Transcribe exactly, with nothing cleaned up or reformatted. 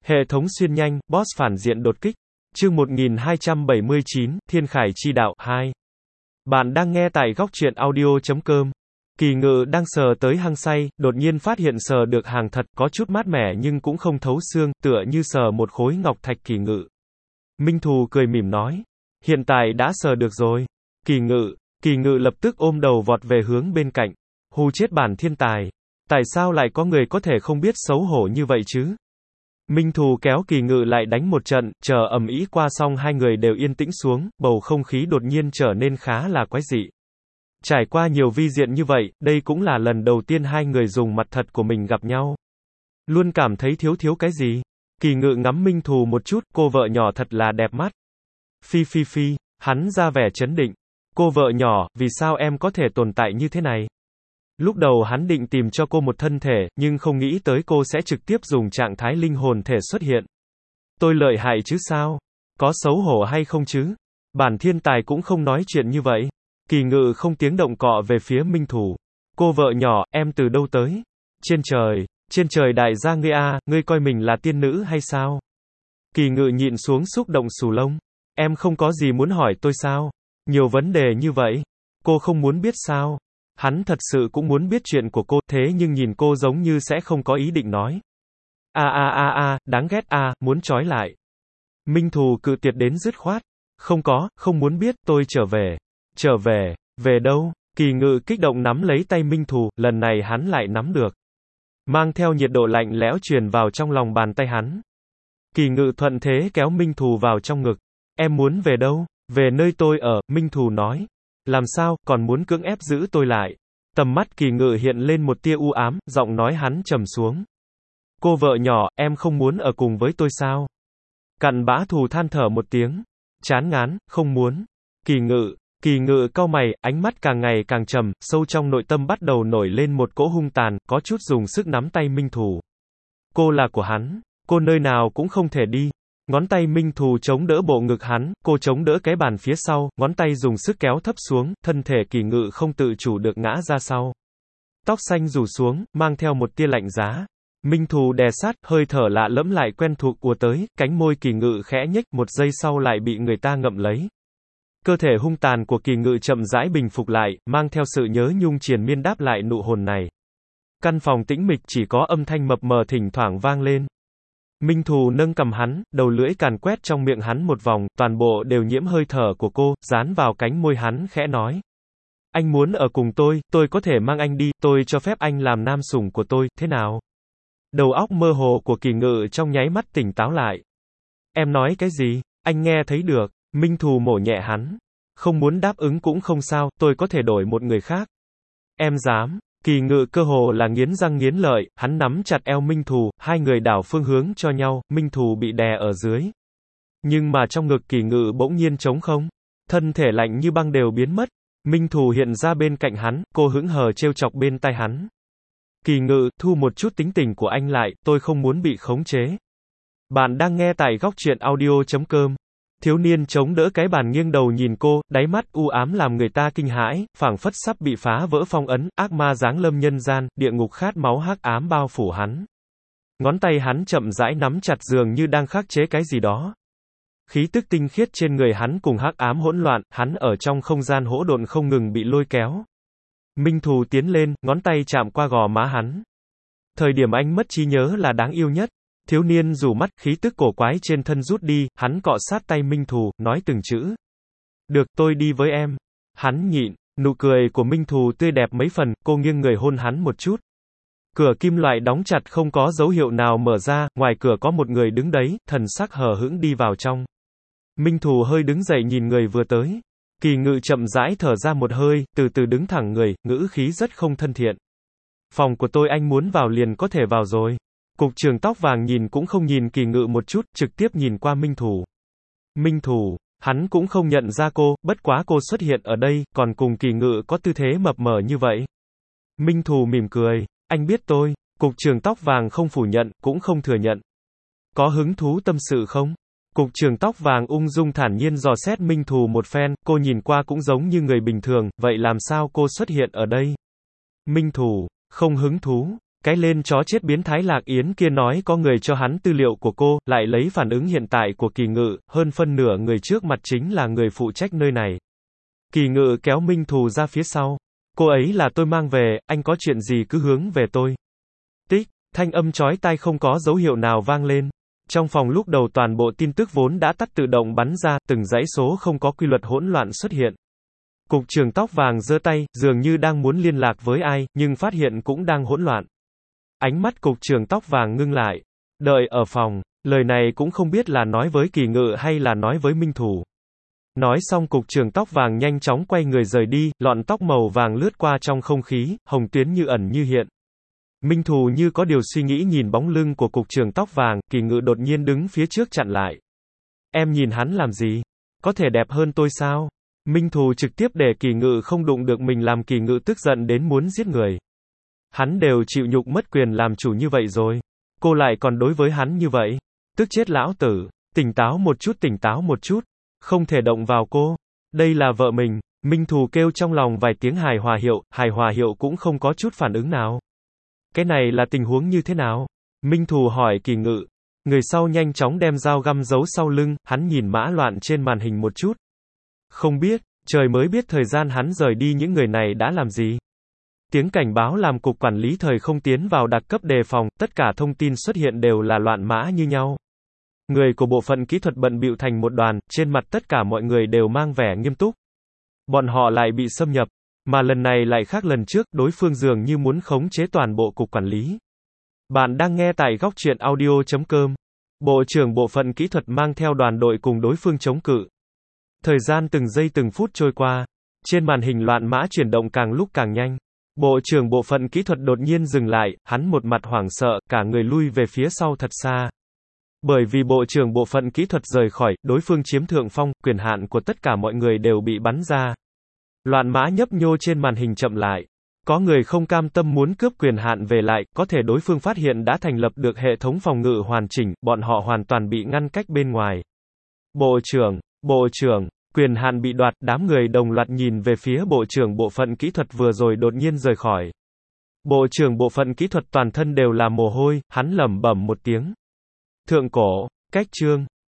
Hệ thống xuyên nhanh, boss phản diện đột kích. Chương một nghìn hai trăm bảy mươi chín, Thiên Khải Chi Đạo, hai. Bạn đang nghe tại góc truyện audio chấm com. Kỳ Ngự đang sờ tới hăng say, đột nhiên phát hiện sờ được hàng thật, có chút mát mẻ nhưng cũng không thấu xương, tựa như sờ một khối ngọc thạch. Kỳ Ngự. Minh Thù cười mỉm nói. Hiện tại đã sờ được rồi. Kỳ Ngự. Kỳ Ngự lập tức ôm đầu vọt về hướng bên cạnh. Hù chết bản thiên tài. Tại sao lại có người có thể không biết xấu hổ như vậy chứ? Minh Thù kéo Kỳ Ngự lại đánh một trận, chờ ầm ĩ qua xong hai người đều yên tĩnh xuống, bầu không khí đột nhiên trở nên khá là quái dị. Trải qua nhiều vi diện như vậy, đây cũng là lần đầu tiên hai người dùng mặt thật của mình gặp nhau. Luôn cảm thấy thiếu thiếu cái gì. Kỳ Ngự ngắm Minh Thù một chút, cô vợ nhỏ thật là đẹp mắt. Phi phi phi, hắn ra vẻ trấn định. Cô vợ nhỏ, vì sao em có thể tồn tại như thế này? Lúc đầu hắn định tìm cho cô một thân thể, nhưng không nghĩ tới cô sẽ trực tiếp dùng trạng thái linh hồn thể xuất hiện. Tôi lợi hại chứ sao? Có xấu hổ hay không chứ? Bản thiên tài cũng không nói chuyện như vậy. Kỳ Ngự không tiếng động cọ về phía Minh Thù. Cô vợ nhỏ, em từ đâu tới? Trên trời, trên trời đại gia ngươi a, ngươi coi mình là tiên nữ hay sao? Kỳ Ngự nhịn xuống xúc động xù lông. Em không có gì muốn hỏi tôi sao? Nhiều vấn đề như vậy. Cô không muốn biết sao? Hắn thật sự cũng muốn biết chuyện của cô, thế nhưng nhìn cô giống như sẽ không có ý định nói. A a a a, đáng ghét a, à, muốn trói lại. Minh Thù cự tuyệt đến dứt khoát. Không có, không muốn biết, tôi trở về. Trở về, về đâu? Kỳ Ngự kích động nắm lấy tay Minh Thù, lần này hắn lại nắm được. Mang theo nhiệt độ lạnh lẽo truyền vào trong lòng bàn tay hắn. Kỳ Ngự thuận thế kéo Minh Thù vào trong ngực. Em muốn về đâu? Về nơi tôi ở, Minh Thù nói. Làm sao, còn muốn cưỡng ép giữ tôi lại? Tầm mắt Kỳ Ngự hiện lên một tia u ám, giọng nói hắn trầm xuống. Cô vợ nhỏ, em không muốn ở cùng với tôi sao? Cặn bã Thù than thở một tiếng. Chán ngán, không muốn. Kỳ Ngự, Kỳ Ngự cau mày, ánh mắt càng ngày càng trầm, sâu trong nội tâm bắt đầu nổi lên một cỗ hung tàn, có chút dùng sức nắm tay Minh Thù. Cô là của hắn, cô nơi nào cũng không thể đi. Ngón tay Minh Thù chống đỡ bộ ngực hắn, cô chống đỡ cái bàn phía sau, ngón tay dùng sức kéo thấp xuống, thân thể Kỳ Ngự không tự chủ được ngã ra sau. Tóc xanh rủ xuống, mang theo một tia lạnh giá. Minh Thù đè sát, hơi thở lạ lẫm lại quen thuộc ùa tới, cánh môi Kỳ Ngự khẽ nhếch, một giây sau lại bị người ta ngậm lấy. Cơ thể hung tàn của Kỳ Ngự chậm rãi bình phục lại, mang theo sự nhớ nhung triền miên đáp lại nụ hôn này. Căn phòng tĩnh mịch chỉ có âm thanh mập mờ thỉnh thoảng vang lên. Minh Thù nâng cầm hắn, đầu lưỡi càn quét trong miệng hắn một vòng, toàn bộ đều nhiễm hơi thở của cô, dán vào cánh môi hắn khẽ nói. Anh muốn ở cùng tôi, tôi có thể mang anh đi, tôi cho phép anh làm nam sủng của tôi, thế nào? Đầu óc mơ hồ của Kỳ Ngự trong nháy mắt tỉnh táo lại. Em nói cái gì? Anh nghe thấy được. Minh Thù mổ nhẹ hắn. Không muốn đáp ứng cũng không sao, tôi có thể đổi một người khác. Em dám. Kỳ Ngự cơ hồ là nghiến răng nghiến lợi, hắn nắm chặt eo Minh Thù, hai người đảo phương hướng cho nhau, Minh Thù bị đè ở dưới. Nhưng mà trong ngực Kỳ Ngự bỗng nhiên trống không. Thân thể lạnh như băng đều biến mất. Minh Thù hiện ra bên cạnh hắn, cô hững hờ trêu chọc bên tai hắn. Kỳ Ngự, thu một chút tính tình của anh lại, tôi không muốn bị khống chế. Bạn đang nghe tại góc truyện audio chấm com. Thiếu niên chống đỡ cái bàn nghiêng đầu nhìn cô, đáy mắt u ám làm người ta kinh hãi, phảng phất sắp bị phá vỡ phong ấn, ác ma giáng lâm nhân gian, địa ngục khát máu hắc ám bao phủ hắn. Ngón tay hắn chậm rãi nắm chặt dường như đang khắc chế cái gì đó. Khí tức tinh khiết trên người hắn cùng hắc ám hỗn loạn, hắn ở trong không gian hỗn độn không ngừng bị lôi kéo. Minh Thù tiến lên, ngón tay chạm qua gò má hắn. Thời điểm anh mất trí nhớ là đáng yêu nhất. Thiếu niên rủ mắt, khí tức cổ quái trên thân rút đi, hắn cọ sát tay Minh Thù, nói từng chữ. Được, tôi đi với em. Hắn nhịn, nụ cười của Minh Thù tươi đẹp mấy phần, cô nghiêng người hôn hắn một chút. Cửa kim loại đóng chặt không có dấu hiệu nào mở ra, ngoài cửa có một người đứng đấy, thần sắc hờ hững đi vào trong. Minh Thù hơi đứng dậy nhìn người vừa tới. Kỳ Ngự chậm rãi thở ra một hơi, từ từ đứng thẳng người, ngữ khí rất không thân thiện. Phòng của tôi anh muốn vào liền có thể vào rồi. Cục trưởng tóc vàng nhìn cũng không nhìn Kỳ Ngự một chút, trực tiếp nhìn qua Minh Thù. Minh Thù, hắn cũng không nhận ra cô, bất quá cô xuất hiện ở đây, còn cùng Kỳ Ngự có tư thế mập mờ như vậy. Minh Thù mỉm cười, anh biết tôi. Cục trưởng tóc vàng không phủ nhận, cũng không thừa nhận. Có hứng thú tâm sự không? Cục trưởng tóc vàng ung dung thản nhiên dò xét Minh Thù một phen, cô nhìn qua cũng giống như người bình thường, vậy làm sao cô xuất hiện ở đây? Minh Thù, không hứng thú. Cái lên chó chết biến thái Lạc Yến kia nói có người cho hắn tư liệu của cô, lại lấy phản ứng hiện tại của Kỳ Ngự, hơn phân nửa người trước mặt chính là người phụ trách nơi này. Kỳ Ngự kéo Minh Thù ra phía sau. Cô ấy là tôi mang về, anh có chuyện gì cứ hướng về tôi. Tích, thanh âm chói tai không có dấu hiệu nào vang lên. Trong phòng lúc đầu toàn bộ tin tức vốn đã tắt tự động bắn ra, từng dãy số không có quy luật hỗn loạn xuất hiện. Cục trưởng tóc vàng giơ tay, dường như đang muốn liên lạc với ai, nhưng phát hiện cũng đang hỗn loạn. Ánh mắt cục trưởng tóc vàng ngưng lại. Đợi ở phòng, lời này cũng không biết là nói với Kỳ Ngự hay là nói với Minh Thù. Nói xong cục trưởng tóc vàng nhanh chóng quay người rời đi, lọn tóc màu vàng lướt qua trong không khí, hồng tuyến như ẩn như hiện. Minh Thù như có điều suy nghĩ nhìn bóng lưng của cục trưởng tóc vàng, Kỳ Ngự đột nhiên đứng phía trước chặn lại. Em nhìn hắn làm gì? Có thể đẹp hơn tôi sao? Minh Thù trực tiếp để Kỳ Ngự không đụng được mình làm Kỳ Ngự tức giận đến muốn giết người. Hắn đều chịu nhục mất quyền làm chủ như vậy rồi. Cô lại còn đối với hắn như vậy. Tức chết lão tử. Tỉnh táo một chút, tỉnh táo một chút. Không thể động vào cô. Đây là vợ mình. Minh Thù kêu trong lòng vài tiếng hài hòa hiệu, hài hòa hiệu cũng không có chút phản ứng nào. Cái này là tình huống như thế nào? Minh Thù hỏi Kỳ Ngự. Người sau nhanh chóng đem dao găm giấu sau lưng, hắn nhìn mã loạn trên màn hình một chút. Không biết, trời mới biết thời gian hắn rời đi những người này đã làm gì. Tiếng cảnh báo làm cục quản lý thời không tiến vào đặc cấp đề phòng, tất cả thông tin xuất hiện đều là loạn mã như nhau. Người của bộ phận kỹ thuật bận bịu thành một đoàn, trên mặt tất cả mọi người đều mang vẻ nghiêm túc. Bọn họ lại bị xâm nhập, mà lần này lại khác lần trước, đối phương dường như muốn khống chế toàn bộ cục quản lý. Bạn đang nghe tại góc truyện audio chấm com. Bộ trưởng bộ phận kỹ thuật mang theo đoàn đội cùng đối phương chống cự. Thời gian từng giây từng phút trôi qua, trên màn hình loạn mã chuyển động càng lúc càng nhanh. Bộ trưởng bộ phận kỹ thuật đột nhiên dừng lại, hắn một mặt hoảng sợ, cả người lui về phía sau thật xa. Bởi vì bộ trưởng bộ phận kỹ thuật rời khỏi, đối phương chiếm thượng phong, quyền hạn của tất cả mọi người đều bị bắn ra. Loạn mã nhấp nhô trên màn hình chậm lại. Có người không cam tâm muốn cướp quyền hạn về lại, có thể đối phương phát hiện đã thành lập được hệ thống phòng ngự hoàn chỉnh, bọn họ hoàn toàn bị ngăn cách bên ngoài. Bộ trưởng, bộ trưởng, quyền hạn bị đoạt, đám người đồng loạt nhìn về phía bộ trưởng bộ phận kỹ thuật vừa rồi đột nhiên rời khỏi. Bộ trưởng bộ phận kỹ thuật toàn thân đều là mồ hôi, hắn lẩm bẩm một tiếng. Thượng cổ, cách chương.